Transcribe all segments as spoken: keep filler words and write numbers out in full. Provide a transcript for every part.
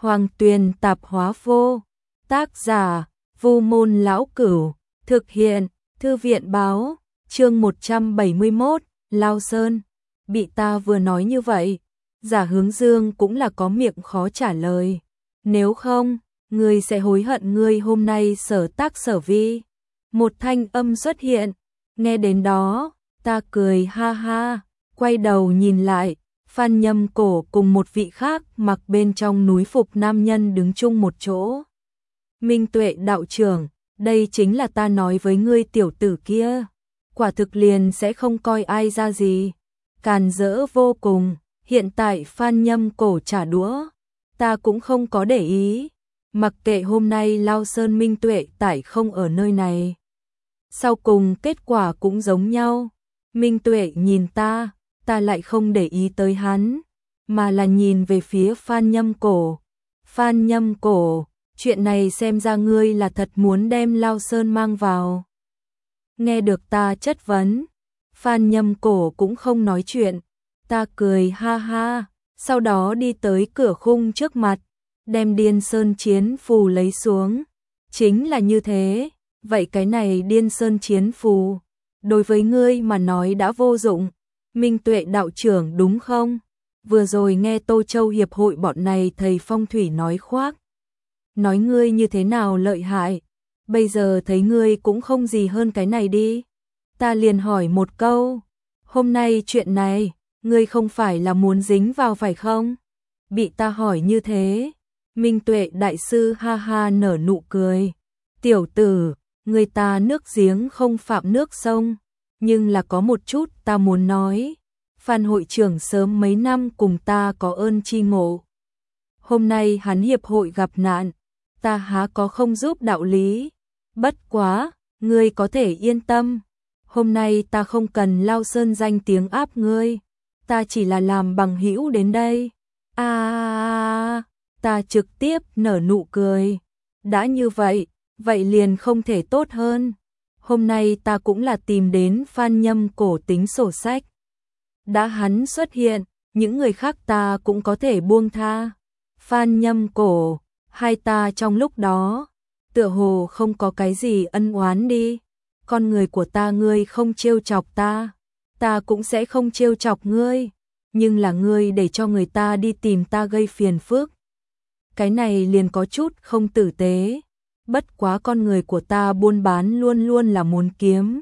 Hoàng Tuyền Tạp Hóa Vô. Tác giả: Vu Môn Lão Cửu. Thực hiện: Thư viện Báo. Chương một trăm bảy mươi mốt, Lao Sơn. Bị ta vừa nói như vậy, Giả Hướng Dương cũng là có miệng khó trả lời. Nếu không, ngươi sẽ hối hận ngươi hôm nay sở tác sở vi. Một thanh âm xuất hiện, nghe đến đó, ta cười ha ha, quay đầu nhìn lại, Phan Nhâm Cổ cùng một vị khác mặc bên trong núi phục nam nhân đứng chung một chỗ. Minh Tuệ đạo trưởng, đây chính là ta nói với ngươi tiểu tử kia, quả thực liền sẽ không coi ai ra gì. Càn rỡ vô cùng, hiện tại Phan Nhâm Cổ trả đũa, ta cũng không có để ý, mặc kệ hôm nay Lao Sơn Minh Tuệ tại không ở nơi này. Sau cùng kết quả cũng giống nhau, Minh Tuệ nhìn ta, ta lại không để ý tới hắn, mà là nhìn về phía Phan Nhâm Cổ. Phan Nhâm Cổ, chuyện này xem ra ngươi là thật muốn đem Lao Sơn mang vào. Nghe được ta chất vấn, Phan Nhâm Cổ cũng không nói chuyện, ta cười ha ha, sau đó đi tới cửa khung trước mặt, đem Điên Sơn Chiến Phù lấy xuống. Chính là như thế, vậy cái này Điên Sơn Chiến Phù, đối với ngươi mà nói đã vô dụng. Minh Tuệ đạo trưởng đúng không? Vừa rồi nghe Tô Châu Hiệp hội bọn này thầy phong thủy nói khoác, nói ngươi như thế nào lợi hại, bây giờ thấy ngươi cũng không gì hơn cái này đi. Ta liền hỏi một câu, hôm nay chuyện này, ngươi không phải là muốn dính vào phải không? Bị ta hỏi như thế, Minh Tuệ đại sư ha ha nở nụ cười. Tiểu tử, người ta nước giếng không phạm nước sông, nhưng là có một chút ta muốn nói. Phan hội trưởng sớm mấy năm cùng ta có ơn chi ngộ. Hôm nay hắn hiệp hội gặp nạn, ta há có không giúp đạo lý. Bất quá, ngươi có thể yên tâm. Hôm nay ta không cần Lao Sơn danh tiếng áp ngươi, ta chỉ là làm bằng hữu đến đây. À, à, à, ta trực tiếp nở nụ cười. Đã như vậy, vậy liền không thể tốt hơn. Hôm nay ta cũng là tìm đến Phan Nhâm Cổ tính sổ sách. Đã hắn xuất hiện, những người khác ta cũng có thể buông tha. Phan Nhâm Cổ, hai ta trong lúc đó, tựa hồ không có cái gì ân oán đi. Con người của ta ngươi không trêu chọc ta, ta cũng sẽ không trêu chọc ngươi, nhưng là ngươi để cho người ta đi tìm ta gây phiền phức. Cái này liền có chút không tử tế, bất quá con người của ta buôn bán luôn luôn là muốn kiếm.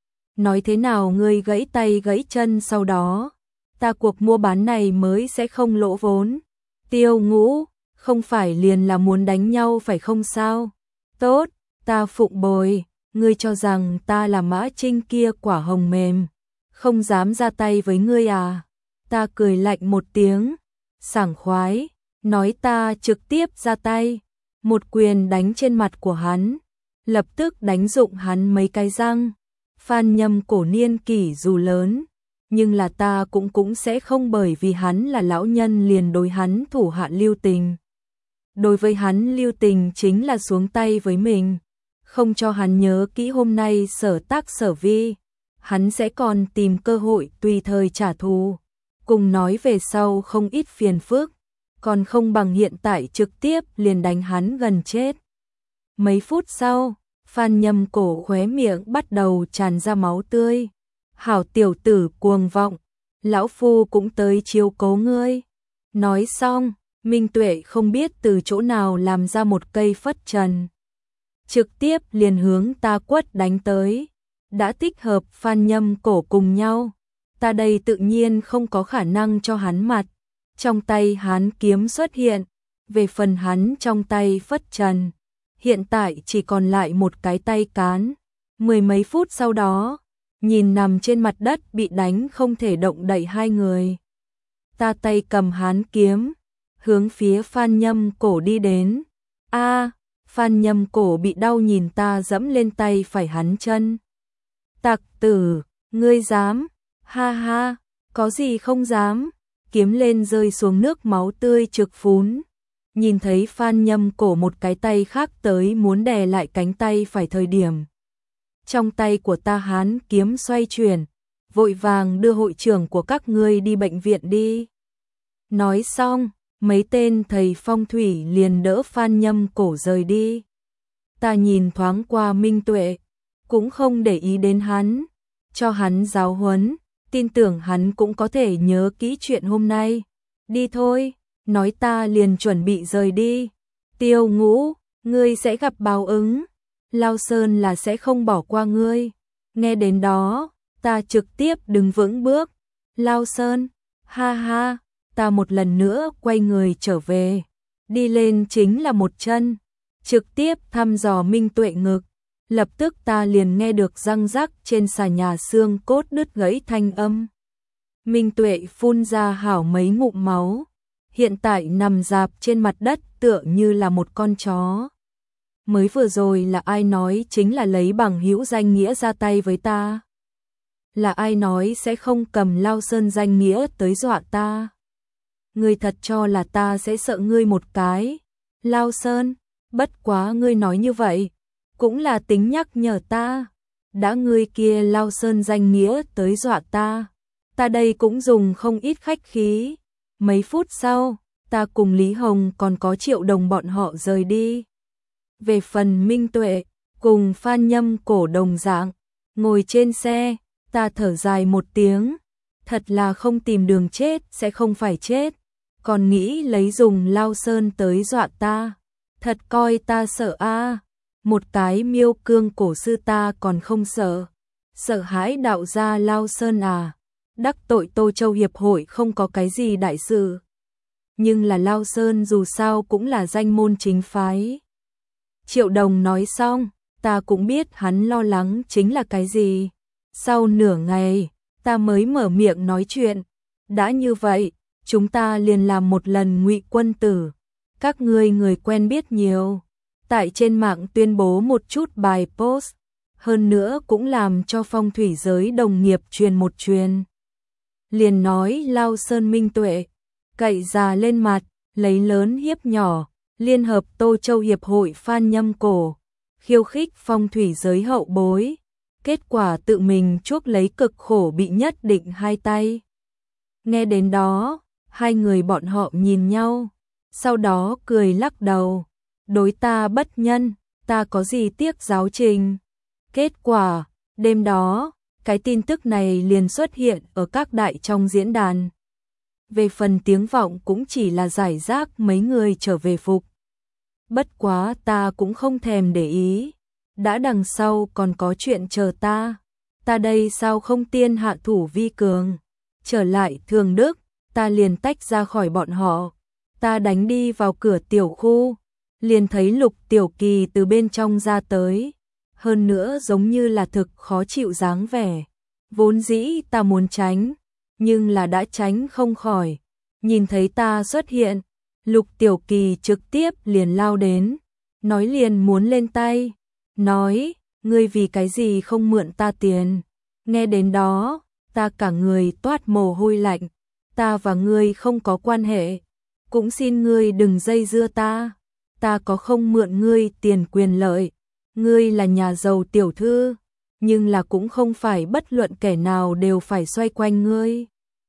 Nói thế nào ngươi gãy tay gãy chân sau đó, ta cuộc mua bán này mới sẽ không lỗ vốn. Tiêu Ngũ, không phải liền là muốn đánh nhau phải không sao? Tốt, ta phụng bồi. Ngươi cho rằng ta là Mã Trinh kia quả hồng mềm, không dám ra tay với ngươi à? Ta cười lạnh một tiếng, sảng khoái, nói ta trực tiếp ra tay, một quyền đánh trên mặt của hắn, lập tức đánh rụng hắn mấy cái răng. Phan Nhâm Cổ niên kỷ dù lớn, nhưng là ta cũng cũng sẽ không bởi vì hắn là lão nhân liền đối hắn thủ hạ lưu tình. Đối với hắn lưu tình chính là xuống tay với mình. Không cho hắn nhớ kỹ hôm nay sở tác sở vi, hắn sẽ còn tìm cơ hội tùy thời trả thù. Cùng nói về sau không ít phiền phức, còn không bằng hiện tại trực tiếp liền đánh hắn gần chết. Mấy phút sau, Phan Nhâm Cổ khóe miệng bắt đầu tràn ra máu tươi. Hảo tiểu tử cuồng vọng, lão phu cũng tới chiếu cố ngươi. Nói xong, Minh Tuệ không biết từ chỗ nào làm ra một cây phất trần, trực tiếp liền hướng ta quất đánh tới. Đã tích hợp Phan Nhâm Cổ cùng nhau, ta đây tự nhiên không có khả năng cho hắn mặt. Trong tay hắn kiếm xuất hiện, về phần hắn trong tay phất trần, hiện tại chỉ còn lại một cái tay cán. Mười mấy phút sau đó, nhìn nằm trên mặt đất bị đánh không thể động đậy hai người, ta tay cầm hắn kiếm, hướng phía Phan Nhâm Cổ đi đến. A, Phan Nhâm Cổ bị đau nhìn ta dẫm lên tay phải hắn chân. Tặc tử, ngươi dám? Ha ha, có gì không dám? Kiếm lên rơi xuống nước máu tươi trực phún. Nhìn thấy Phan Nhâm Cổ một cái tay khác tới muốn đè lại cánh tay phải thời điểm, trong tay của ta hán kiếm xoay chuyển, vội vàng đưa hội trưởng của các ngươi đi bệnh viện đi. Nói xong, mấy tên thầy phong thủy liền đỡ Phan Nhâm Cổ rời đi. Ta nhìn thoáng qua Minh Tuệ, cũng không để ý đến hắn, cho hắn giáo huấn, tin tưởng hắn cũng có thể nhớ kỹ chuyện hôm nay. Đi thôi, nói ta liền chuẩn bị rời đi. Tiêu Ngũ, ngươi sẽ gặp báo ứng, Lao Sơn là sẽ không bỏ qua ngươi. Nghe đến đó, ta trực tiếp đứng vững bước. Lao Sơn, ha ha, ta một lần nữa quay người trở về, đi lên chính là một chân, trực tiếp thăm dò Minh Tuệ ngực. Lập tức ta liền nghe được răng rắc trên xà nhà xương cốt đứt gãy thanh âm. Minh Tuệ phun ra hảo mấy ngụm máu, hiện tại nằm rạp trên mặt đất tựa như là một con chó. Mới vừa rồi là ai nói chính là lấy bằng hữu danh nghĩa ra tay với ta? Là ai nói sẽ không cầm Lao Sơn danh nghĩa tới dọa ta? Ngươi thật cho là ta sẽ sợ ngươi một cái? Lao Sơn, bất quá ngươi nói như vậy, cũng là tính nhắc nhở ta. Đã ngươi kia Lao Sơn danh nghĩa tới dọa ta, ta đây cũng dùng không ít khách khí. Mấy phút sau, ta cùng Lý Hồng còn có Triệu Đồng bọn họ rời đi. Về phần Minh Tuệ, cùng Phan Nhâm Cổ đồng dạng, ngồi trên xe, ta thở dài một tiếng, thật là không tìm đường chết sẽ không phải chết, còn nghĩ lấy dùng Lao Sơn tới dọa ta, thật coi ta sợ a. Một cái Miêu Cương cổ sư ta còn không sợ, sợ hãi đạo gia Lao Sơn à? Đắc tội Tô Châu Hiệp hội không có cái gì đại sự, nhưng là Lao Sơn dù sao cũng là danh môn chính phái. Triệu Đồng nói xong, ta cũng biết hắn lo lắng chính là cái gì. Sau nửa ngày, ta mới mở miệng nói chuyện. Đã như vậy, chúng ta liền làm một lần Ngụy Quân Tử. Các ngươi người quen biết nhiều, tại trên mạng tuyên bố một chút bài post, hơn nữa cũng làm cho phong thủy giới đồng nghiệp truyền một truyền. Liền nói Lao Sơn Minh Tuệ, cậy già lên mặt, lấy lớn hiếp nhỏ, liên hợp Tô Châu Hiệp hội Phan Nhâm Cổ, khiêu khích phong thủy giới hậu bối, kết quả tự mình chuốc lấy cực khổ bị nhất định hai tay. Nghe đến đó, hai người bọn họ nhìn nhau, sau đó cười lắc đầu, đối ta bất nhân, ta có gì tiếc giáo trình. Kết quả, đêm đó, cái tin tức này liền xuất hiện ở các đại trong diễn đàn. Về phần tiếng vọng cũng chỉ là giải rác mấy người trở về phục. Bất quá ta cũng không thèm để ý, đã đằng sau còn có chuyện chờ ta, ta đây sao không tiên hạ thủ vi cường. Trở lại Thường Đức, ta liền tách ra khỏi bọn họ, ta đánh đi vào cửa tiểu khu, liền thấy Lục Tiểu Kỳ từ bên trong ra tới, hơn nữa giống như là thực khó chịu dáng vẻ. Vốn dĩ ta muốn tránh, nhưng là đã tránh không khỏi. Nhìn thấy ta xuất hiện, Lục Tiểu Kỳ trực tiếp liền lao đến, nói liền muốn lên tay, nói, ngươi vì cái gì không mượn ta tiền. Nghe đến đó, ta cả người toát mồ hôi lạnh, ta và ngươi không có quan hệ, cũng xin ngươi đừng dây dưa ta, ta có không mượn ngươi tiền quyền lợi, ngươi là nhà giàu tiểu thư, nhưng là cũng không phải bất luận kẻ nào đều phải xoay quanh ngươi.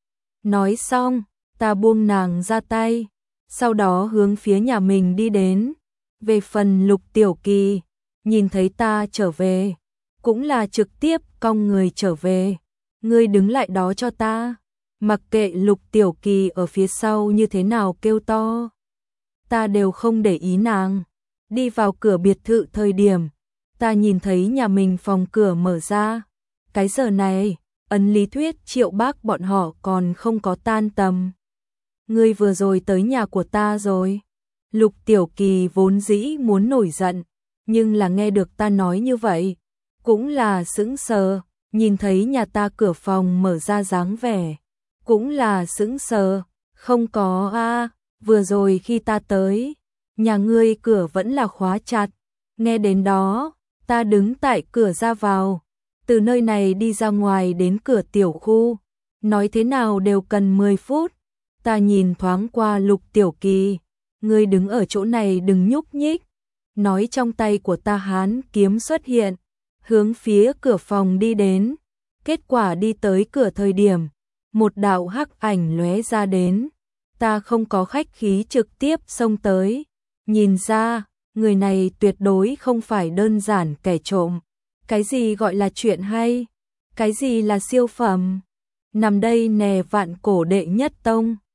Nói xong, ta buông nàng ra tay, sau đó hướng phía nhà mình đi đến. Về phần Lục Tiểu Kỳ, nhìn thấy ta trở về, cũng là trực tiếp cong người trở về, ngươi đứng lại đó cho ta. Mặc kệ Lục Tiểu Kỳ ở phía sau như thế nào kêu to, ta đều không để ý nàng. Đi vào cửa biệt thự thời điểm, ta nhìn thấy nhà mình phòng cửa mở ra. Cái giờ này, ấn lý thuyết Triệu Bác bọn họ còn không có tan tầm. Ngươi vừa rồi tới nhà của ta rồi. Lục Tiểu Kỳ vốn dĩ muốn nổi giận, nhưng là nghe được ta nói như vậy, cũng là sững sờ, nhìn thấy nhà ta cửa phòng mở ra dáng vẻ, cũng là sững sờ, không có a, vừa rồi khi ta tới, nhà ngươi cửa vẫn là khóa chặt. Nghe đến đó, ta đứng tại cửa ra vào, từ nơi này đi ra ngoài đến cửa tiểu khu, nói thế nào đều cần mười phút. Ta nhìn thoáng qua Lục Tiểu Kỳ, ngươi đứng ở chỗ này đừng nhúc nhích. Nói trong tay của ta hán kiếm xuất hiện, hướng phía cửa phòng đi đến. Kết quả đi tới cửa thời điểm, một đạo hắc ảnh lóe ra đến. ta không có khách khí trực tiếp xông tới. Nhìn ra, người này tuyệt đối không phải đơn giản kẻ trộm. Cái gì gọi là chuyện hay? Cái gì là siêu phẩm? Nằm đây nè vạn cổ đệ nhất tông.